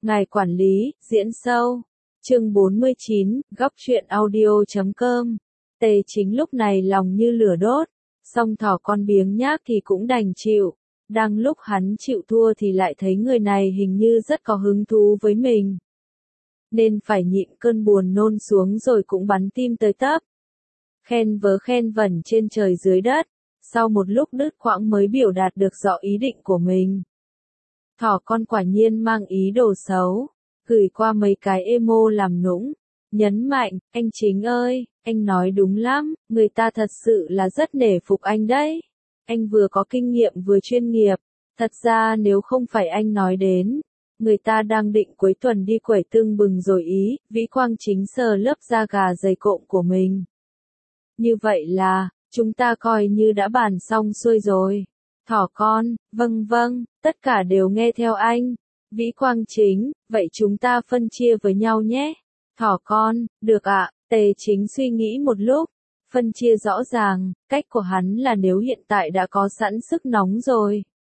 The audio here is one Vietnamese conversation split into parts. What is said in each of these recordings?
Ngài quản lý, diễn sâu. Chương 49, góc truyện audio.com. Tề Chính lúc này lòng như lửa đốt, song thỏ con biếng nhác thì cũng đành chịu. Đang lúc hắn chịu thua thì lại thấy người này hình như rất có hứng thú với mình. Nên phải nhịn cơn buồn nôn xuống rồi cũng bắn tim tới tấp. Khen vớ khen vẩn trên trời dưới đất, sau một lúc đứt quãng mới biểu đạt được rõ ý định của mình. Thỏ con quả nhiên mang ý đồ xấu, gửi qua mấy cái emo làm nũng, nhấn mạnh, anh Chính ơi, anh nói đúng lắm, người ta thật sự là rất nể phục anh đấy. Anh vừa có kinh nghiệm vừa chuyên nghiệp, thật ra nếu không phải anh nói đến, người ta đang định cuối tuần đi quẩy tưng bừng rồi ý, Vĩ Quang Chính sờ lớp da gà dày cộm của mình. Như vậy là, chúng ta coi như đã bàn xong xuôi rồi. Thỏ con, vâng, tất cả đều nghe theo anh. Vĩ Quang Chính, vậy chúng ta phân chia với nhau nhé. Thỏ con, được ạ. Tề Chính suy nghĩ một lúc, phân chia rõ ràng, cách của hắn là nếu hiện tại đã có sẵn sức nóng rồi.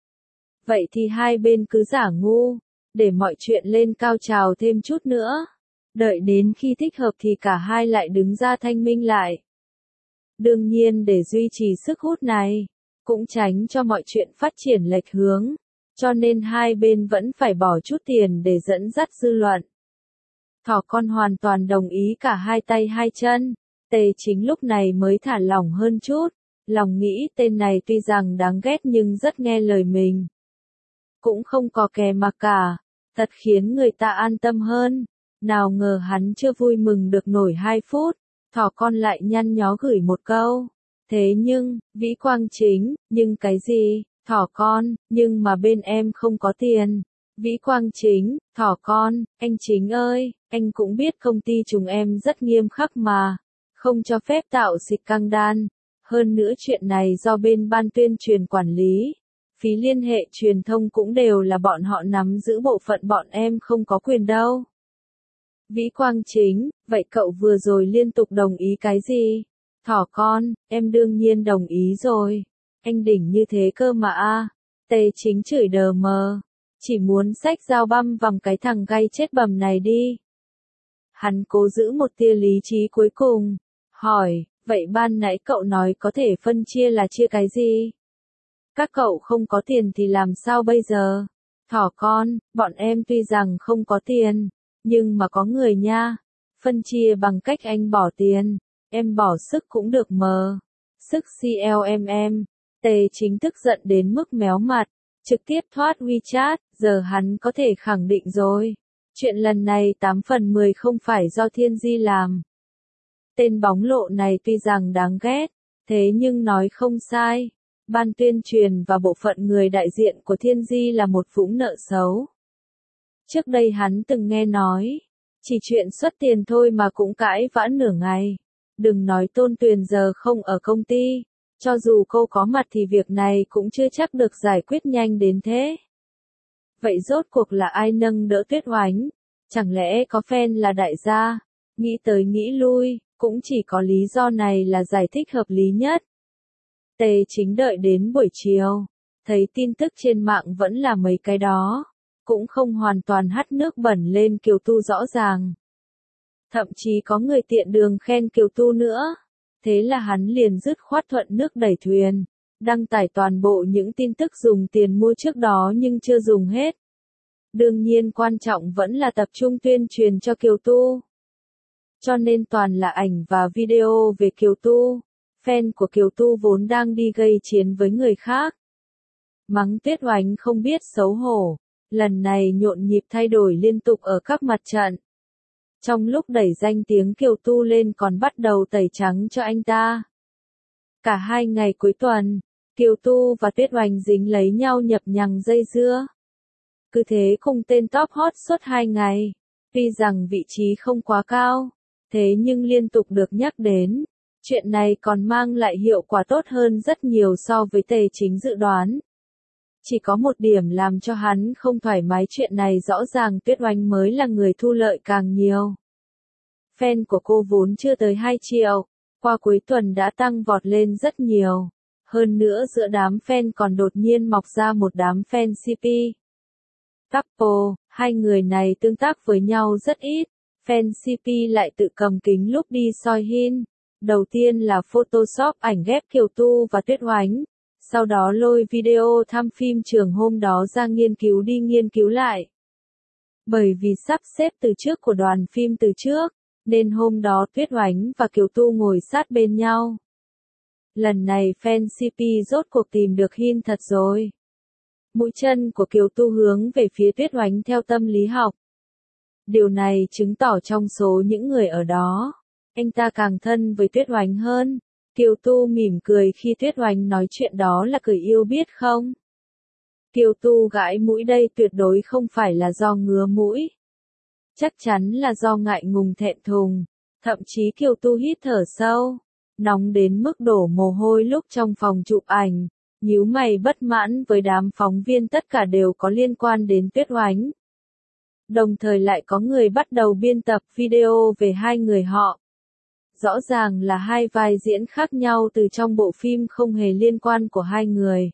Vậy thì hai bên cứ giả ngu, để mọi chuyện lên cao trào thêm chút nữa. Đợi đến khi thích hợp thì cả hai lại đứng ra thanh minh lại. Đương nhiên để duy trì sức hút này, cũng tránh cho mọi chuyện phát triển lệch hướng, cho nên hai bên vẫn phải bỏ chút tiền để dẫn dắt dư luận. Thỏ con hoàn toàn đồng ý cả hai tay hai chân, Tề Chính lúc này mới thả lỏng hơn chút, lòng nghĩ tên này tuy rằng đáng ghét nhưng rất nghe lời mình. Cũng không có kè mà cả, thật khiến người ta an tâm hơn, nào ngờ hắn chưa vui mừng được nổi 2 phút, thỏ con lại nhăn nhó gửi một câu. Thế nhưng, Vĩ Quang Chính, nhưng cái gì, thỏ con, nhưng mà bên em không có tiền. Vĩ Quang Chính, thỏ con, anh Chính ơi, anh cũng biết công ty chúng em rất nghiêm khắc mà, không cho phép tạo xịt căng đan. Hơn nữa chuyện này do bên ban tuyên truyền quản lý, phí liên hệ truyền thông cũng đều là bọn họ nắm giữ, bộ phận bọn em không có quyền đâu. Vĩ Quang Chính, vậy cậu vừa rồi liên tục đồng ý cái gì? Thỏ con, em đương nhiên đồng ý rồi. Anh đỉnh như thế cơ mà a. Tề Chính chửi đờ mờ. Chỉ muốn xách dao băm vằm cái thằng gay chết bầm này đi. Hắn cố giữ một tia lý trí cuối cùng. Hỏi, vậy ban nãy cậu nói có thể phân chia là chia cái gì? Các cậu không có tiền thì làm sao bây giờ? Thỏ con, bọn em tuy rằng không có tiền, nhưng mà có người nha. Phân chia bằng cách anh bỏ tiền, em bỏ sức cũng được mờ. Sức CLMM. Tề Chính tức giận đến mức méo mặt, trực tiếp thoát WeChat, giờ hắn có thể khẳng định rồi. Chuyện lần này 8 phần 10 không phải do Thiên Di làm. Tên bóng lộ này tuy rằng đáng ghét, thế nhưng nói không sai. Ban tuyên truyền và bộ phận người đại diện của Thiên Di là một vũng nợ xấu. Trước đây hắn từng nghe nói, chỉ chuyện xuất tiền thôi mà cũng cãi vã nửa ngày. Đừng nói Tôn Tuyền giờ không ở công ty, cho dù cô có mặt thì việc này cũng chưa chắc được giải quyết nhanh đến thế. Vậy rốt cuộc là ai nâng đỡ Tuyết Oánh? Chẳng lẽ có fan là đại gia? Nghĩ tới nghĩ lui, cũng chỉ có lý do này là giải thích hợp lý nhất. Tề Chính đợi đến buổi chiều, thấy tin tức trên mạng vẫn là mấy cái đó, cũng không hoàn toàn hắt nước bẩn lên Kiều Tu rõ ràng. Thậm chí có người tiện đường khen Kiều Tu nữa. Thế là hắn liền dứt khoát thuận nước đẩy thuyền, đăng tải toàn bộ những tin tức dùng tiền mua trước đó nhưng chưa dùng hết. Đương nhiên quan trọng vẫn là tập trung tuyên truyền cho Kiều Tu. Cho nên toàn là ảnh và video về Kiều Tu. Fan của Kiều Tu vốn đang đi gây chiến với người khác. Mắng Tuyết Oánh không biết xấu hổ, lần này nhộn nhịp thay đổi liên tục ở các mặt trận. Trong lúc đẩy danh tiếng Kiều Tu lên còn bắt đầu tẩy trắng cho anh ta. Cả 2 ngày cuối tuần, Kiều Tu và Tuyết Oánh dính lấy nhau nhập nhằng dây dưa. Cứ thế cùng tên top hot suốt 2 ngày, tuy rằng vị trí không quá cao, thế nhưng liên tục được nhắc đến. Chuyện này còn mang lại hiệu quả tốt hơn rất nhiều so với Tề Chính dự đoán. Chỉ có một điểm làm cho hắn không thoải mái, chuyện này rõ ràng Tuyết Oánh mới là người thu lợi càng nhiều. Fan của cô vốn chưa tới 2 triệu, qua cuối tuần đã tăng vọt lên rất nhiều. Hơn nữa giữa đám fan còn đột nhiên mọc ra một đám fan CP. Couple, Hai người này tương tác với nhau rất ít, fan CP lại tự cầm kính lúc đi soi hin. Đầu tiên là Photoshop ảnh ghép Kiều Tu và Tuyết Oánh, sau đó lôi video thăm phim trường hôm đó ra nghiên cứu đi nghiên cứu lại. Bởi vì sắp xếp từ trước của đoàn phim từ trước, nên hôm đó Tuyết Oánh và Kiều Tu ngồi sát bên nhau. Lần này fan CP rốt cuộc tìm được hin thật rồi. Mũi chân của Kiều Tu hướng về phía Tuyết Oánh theo tâm lý học. Điều này chứng tỏ trong số những người ở đó, anh ta càng thân với Tuyết Oánh hơn. Kiều Tu mỉm cười khi Tuyết Oánh nói chuyện đó là cười yêu biết không? Kiều Tu gãi mũi đây tuyệt đối không phải là do ngứa mũi. Chắc chắn là do ngại ngùng thẹn thùng. Thậm chí Kiều Tu hít thở sâu, nóng đến mức đổ mồ hôi lúc trong phòng chụp ảnh, nhíu mày bất mãn với đám phóng viên tất cả đều có liên quan đến Tuyết Oánh. Đồng thời lại có người bắt đầu biên tập video về hai người họ. Rõ ràng là hai vai diễn khác nhau từ trong bộ phim không hề liên quan của hai người.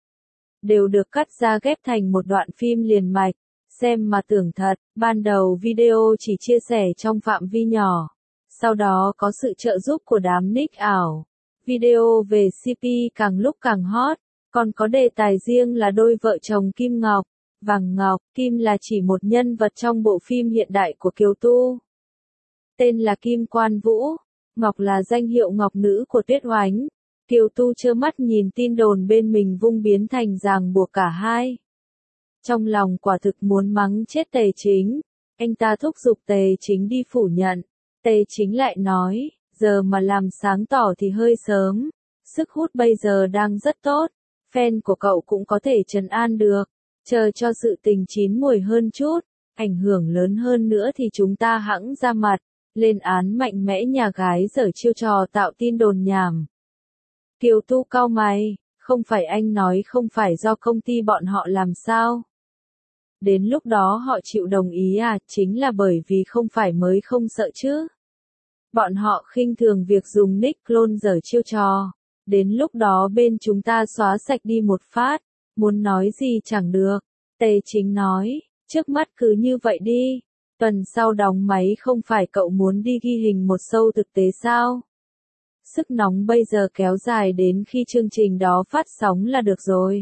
Đều được cắt ra ghép thành một đoạn phim liền mạch, xem mà tưởng thật, ban đầu video chỉ chia sẻ trong phạm vi nhỏ. Sau đó có sự trợ giúp của đám nick ảo. Video về CP càng lúc càng hot, còn có đề tài riêng là đôi vợ chồng Kim Ngọc, Vàng Ngọc. Kim là chỉ một nhân vật trong bộ phim hiện đại của Kiều Tu. Tên là Kim Quan Vũ, Ngọc là danh hiệu ngọc nữ của Tuyết Oánh. Kiều Tu trơ mắt nhìn tin đồn bên mình vung biến thành ràng buộc cả hai. Trong lòng quả thực muốn mắng chết Tề Chính, anh ta thúc giục Tề Chính đi phủ nhận. Tề Chính lại nói, giờ mà làm sáng tỏ thì hơi sớm, sức hút bây giờ đang rất tốt, fan của cậu cũng có thể trấn an được, chờ cho sự tình chín mùi hơn chút, ảnh hưởng lớn hơn nữa thì chúng ta hẵng ra mặt, lên án mạnh mẽ nhà gái giở chiêu trò tạo tin đồn nhảm. Kiều Tu cau mày, không phải anh nói không phải do công ty bọn họ làm sao? Đến lúc đó họ chịu đồng ý à, chính là bởi vì không phải mới không sợ chứ. Bọn họ khinh thường việc dùng nick clone giở chiêu trò. Đến lúc đó bên chúng ta xóa sạch đi một phát, muốn nói gì chẳng được. Tề Chính nói, trước mắt cứ như vậy đi. Tuần sau đóng máy không phải cậu muốn đi ghi hình một show thực tế sao? Sức nóng bây giờ kéo dài đến khi chương trình đó phát sóng là được rồi.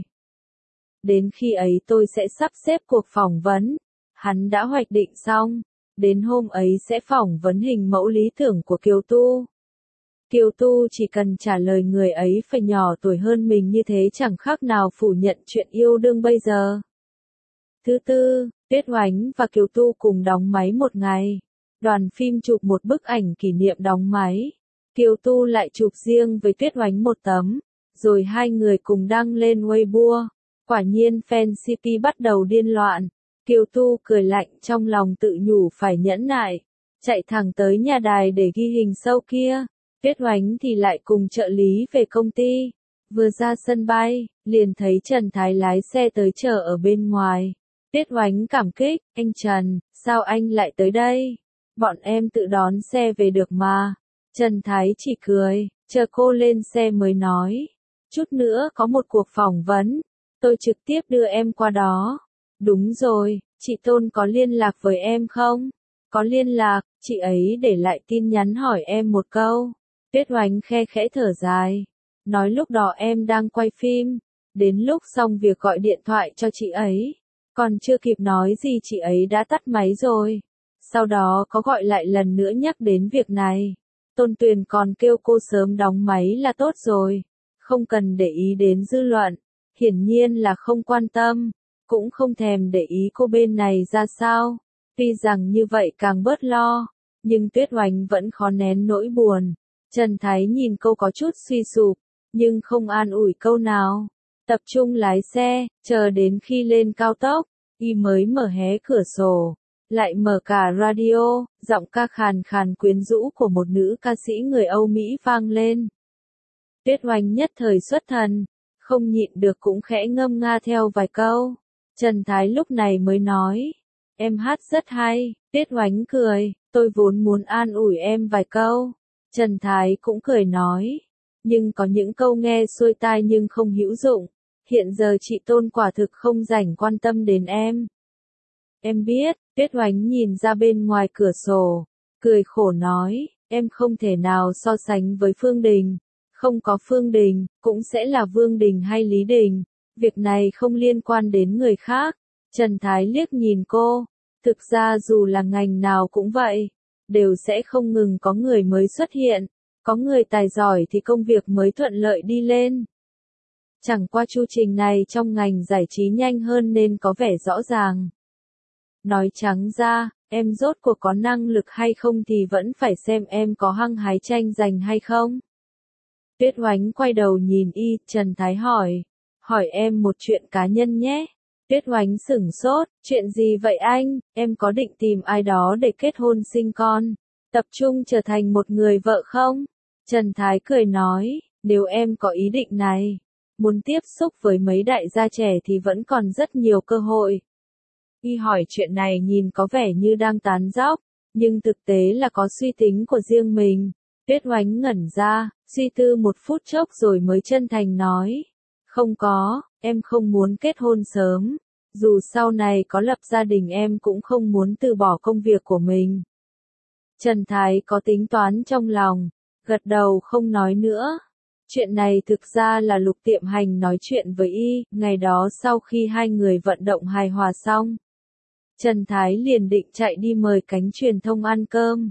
Đến khi ấy tôi sẽ sắp xếp cuộc phỏng vấn. Hắn đã hoạch định xong. Đến hôm ấy sẽ phỏng vấn hình mẫu lý tưởng của Kiều Tu. Kiều Tu chỉ cần trả lời người ấy phải nhỏ tuổi hơn mình như thế chẳng khác nào phủ nhận chuyện yêu đương bây giờ. Thứ tư, Tuyết Oánh và Kiều Tu cùng đóng máy một ngày. Đoàn phim chụp một bức ảnh kỷ niệm đóng máy. Kiều Tu lại chụp riêng với Tuyết Oánh một tấm, rồi hai người cùng đăng lên Weibo. Quả nhiên fan CP bắt đầu điên loạn. Kiều Tu cười lạnh trong lòng tự nhủ phải nhẫn nại, chạy thẳng tới nhà đài để ghi hình show kia. Tuyết Oánh thì lại cùng trợ lý về công ty. Vừa ra sân bay, liền thấy Trần Thái lái xe tới chờ ở bên ngoài. Tuyết Oánh cảm kích, anh Trần, sao anh lại tới đây? Bọn em tự đón xe về được mà. Trần Thái chỉ cười, chờ cô lên xe mới nói. Chút nữa có một cuộc phỏng vấn, tôi trực tiếp đưa em qua đó. Đúng rồi, chị Tôn có liên lạc với em không? Có liên lạc, chị ấy để lại tin nhắn hỏi em một câu. Tuyết Oánh khe khẽ thở dài. Nói lúc đó em đang quay phim. Đến lúc xong việc gọi điện thoại cho chị ấy. Còn chưa kịp nói gì chị ấy đã tắt máy rồi. Sau đó có gọi lại lần nữa nhắc đến việc này. Tôn Tuyền còn kêu cô sớm đóng máy là tốt rồi. Không cần để ý đến dư luận. Hiển nhiên là không quan tâm. Cũng không thèm để ý cô bên này ra sao. Tuy rằng như vậy càng bớt lo. Nhưng Tuyết Oánh vẫn khó nén nỗi buồn. Trần Thái nhìn cô có chút suy sụp. Nhưng không an ủi câu nào. Tập trung lái xe, chờ đến khi lên cao tốc. Y mới mở hé cửa sổ. Lại mở cả radio, giọng ca khàn khàn quyến rũ của một nữ ca sĩ người Âu Mỹ vang lên. Tuyết Oánh nhất thời xuất thần. Không nhịn được cũng khẽ ngâm nga theo vài câu. Trần Thái lúc này mới nói. Em hát rất hay. Tuyết Oánh cười. Tôi vốn muốn an ủi em vài câu. Trần Thái cũng cười nói. Nhưng có những câu nghe xuôi tai nhưng không hữu dụng. Hiện giờ chị Tôn quả thực không rảnh quan tâm đến em. Em biết, Tuyết Oánh nhìn ra bên ngoài cửa sổ, cười khổ nói, em không thể nào so sánh với Phương Đình. Không có Phương Đình, cũng sẽ là Vương Đình hay Lý Đình. Việc này không liên quan đến người khác. Trần Thái liếc nhìn cô. Thực ra dù là ngành nào cũng vậy, đều sẽ không ngừng có người mới xuất hiện. Có người tài giỏi thì công việc mới thuận lợi đi lên. Chẳng qua chu trình này trong ngành giải trí nhanh hơn nên có vẻ rõ ràng. Nói trắng ra, em rốt cuộc có năng lực hay không thì vẫn phải xem em có hăng hái tranh giành hay không. Tuyết Oánh quay đầu nhìn Trần Thái hỏi. Hỏi em một chuyện cá nhân nhé. Tuyết Oánh sửng sốt, chuyện gì vậy anh, em có định tìm ai đó để kết hôn sinh con, tập trung trở thành một người vợ không? Trần Thái cười nói, nếu em có ý định này, muốn tiếp xúc với mấy đại gia trẻ thì vẫn còn rất nhiều cơ hội. Hỏi chuyện này nhìn có vẻ như đang tán dóc, nhưng thực tế là có suy tính của riêng mình. Tuyết Oánh ngẩn ra, suy tư một phút chốc rồi mới chân thành nói. Không có, em không muốn kết hôn sớm. Dù sau này có lập gia đình em cũng không muốn từ bỏ công việc của mình. Trần Thái có tính toán trong lòng, gật đầu không nói nữa. Chuyện này thực ra là Lục Tiệm Hành nói chuyện với ngày đó sau khi hai người vận động hài hòa xong. Trần Thái liền định chạy đi mời cánh truyền thông ăn cơm.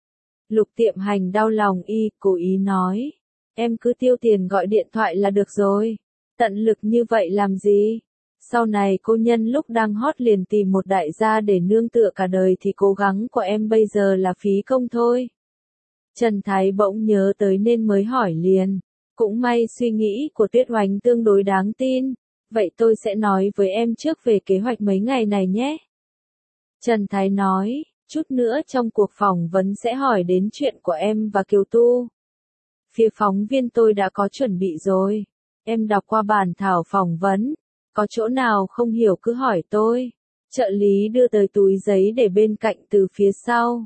Lục Tiệm Hành đau lòng cố ý nói. Em cứ tiêu tiền gọi điện thoại là được rồi. Tận lực như vậy làm gì? Sau này cô nhân lúc đang hot liền tìm một đại gia để nương tựa cả đời thì cố gắng của em bây giờ là phí công thôi. Trần Thái bỗng nhớ tới nên mới hỏi liền. Cũng may suy nghĩ của Tuyết Oánh tương đối đáng tin. Vậy tôi sẽ nói với em trước về kế hoạch mấy ngày này nhé. Trần Thái nói, chút nữa trong cuộc phỏng vấn sẽ hỏi đến chuyện của em và Kiều Tu. Phía phóng viên tôi đã có chuẩn bị rồi. Em đọc qua bản thảo phỏng vấn. Có chỗ nào không hiểu cứ hỏi tôi. Trợ lý đưa tới túi giấy để bên cạnh từ phía sau.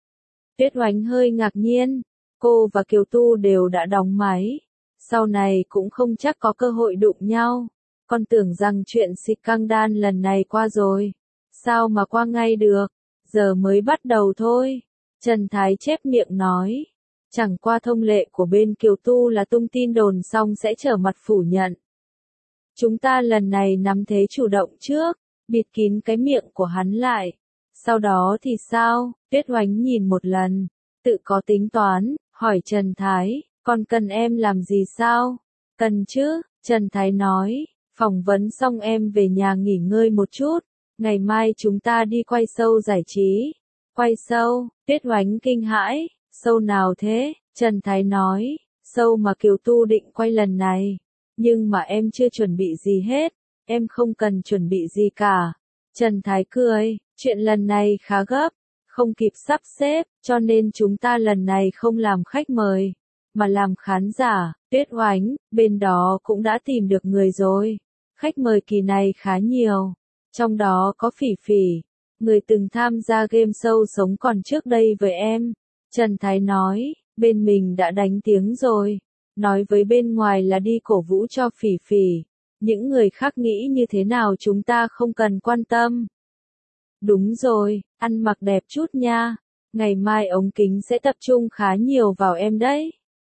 Tuyết Oánh hơi ngạc nhiên. Cô và Kiều Tu đều đã đóng máy. Sau này cũng không chắc có cơ hội đụng nhau. Con tưởng rằng chuyện scandal lần này qua rồi. Sao mà qua ngay được? Giờ mới bắt đầu thôi. Trần Thái chép miệng nói. Chẳng qua thông lệ của bên Kiều Tu là tung tin đồn xong sẽ trở mặt phủ nhận. Chúng ta lần này nắm thế chủ động trước, bịt kín cái miệng của hắn lại. Sau đó thì sao? Tuyết Oánh nhìn một lần, tự có tính toán, hỏi Trần Thái, còn cần em làm gì sao? Cần chứ, Trần Thái nói, phỏng vấn xong em về nhà nghỉ ngơi một chút, ngày mai chúng ta đi quay show giải trí. Quay show, Tuyết Oánh kinh hãi, show nào thế? Trần Thái nói, show mà Kiều Tu định quay lần này. Nhưng mà em chưa chuẩn bị gì hết, em không cần chuẩn bị gì cả. Trần Thái cười, chuyện lần này khá gấp, không kịp sắp xếp, cho nên chúng ta lần này không làm khách mời, mà làm khán giả. Tuyết Oánh, bên đó cũng đã tìm được người rồi. Khách mời kỳ này khá nhiều, trong đó có Phỉ Phỉ, người từng tham gia game show Sống Còn trước đây với em. Trần Thái nói, bên mình đã đánh tiếng rồi. Nói với bên ngoài là đi cổ vũ cho Phỉ Phỉ. Những người khác nghĩ như thế nào chúng ta không cần quan tâm. Đúng rồi, ăn mặc đẹp chút nha. Ngày mai ống kính sẽ tập trung khá nhiều vào em đấy.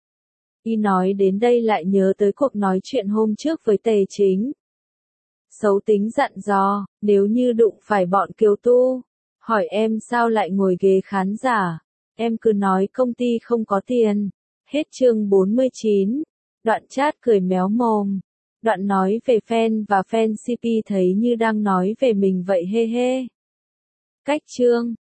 Nói đến đây lại nhớ tới cuộc nói chuyện hôm trước với Tề Chính. Xấu tính dặn dò, nếu như đụng phải bọn Kiều Tu, hỏi em sao lại ngồi ghế khán giả. Em cứ nói công ty không có tiền. Hết chương 49. Đoạn chat cười méo mồm. Đoạn nói về fan và fan CP thấy như đang nói về mình vậy he he. Cách chương